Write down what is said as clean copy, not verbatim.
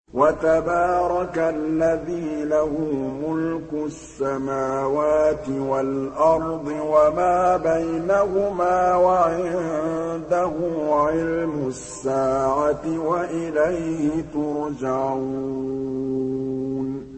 وَتَبَارَكَ الَّذِي لَهُ مُلْكُ السَّمَاوَاتِ وَالْأَرْضِ وَمَا بَيْنَهُمَا وَعِندَهُ عِلْمُ السَّاعَةِ وَإِلَيْهِ تُرْجَعُونَ